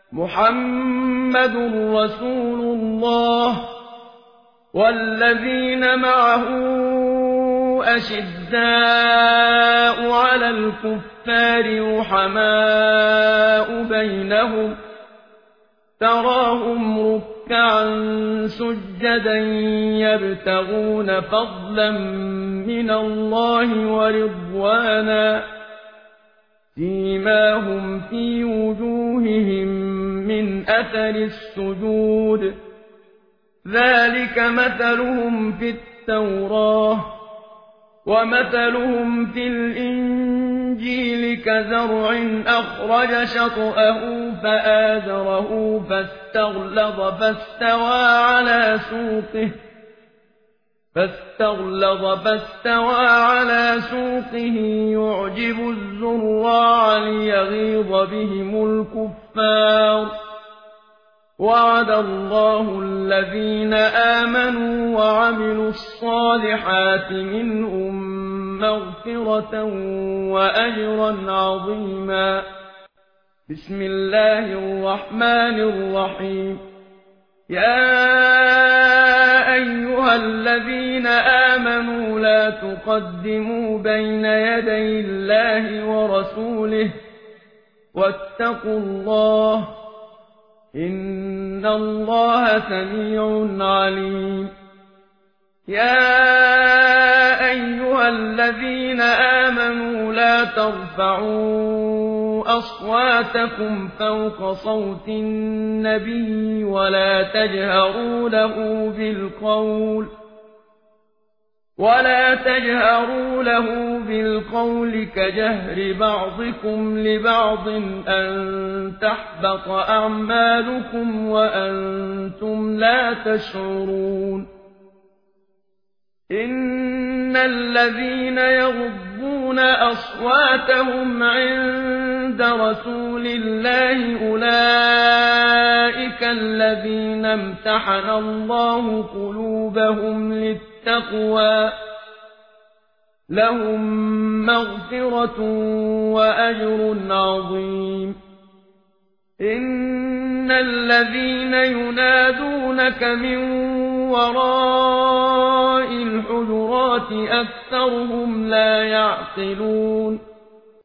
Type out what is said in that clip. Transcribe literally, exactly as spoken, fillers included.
محمد رسول الله والذين معه أشداء على الكفار رحماء بينهم تراهم ركعا سجدا يبتغون فضلا من الله ورضوانا سيماهم في وجوههم من أثر السجود ذلك مثلهم في التوراة ومثلهم في الإنجيل كزرع أخرج شطأه فآزره فاستغلظ فاستوى على سوقه فاستغلظ فاستوى على سوقه يعجب الزراع ليغيظ بهم الكفار وعد الله الذين آمنوا وعملوا الصالحات منهم مغفرة وأجرا عظيما. بسم الله الرحمن الرحيم. يا أيها الذين آمنوا لا تقدموا بين يدي الله ورسوله واتقوا الله إن الله سميع عليم. يا أيها الذين آمنوا لا ترفعوا أصواتكم فوق صوت النبي ولا تجهروا له بالقول ولا تجهروا له بالقول كجهر بعضكم لبعض أن تحبط أعمالكم وأنتم لا تشعرون. إن الذين يغضون أصواتهم عند رسول الله أولئك الذين امتحن الله قلوبهم للتقوى لهم مغفرة وأجر عظيم. إن الذين ينادونك من وراء الحجرات أكثرهم لا يعقلون.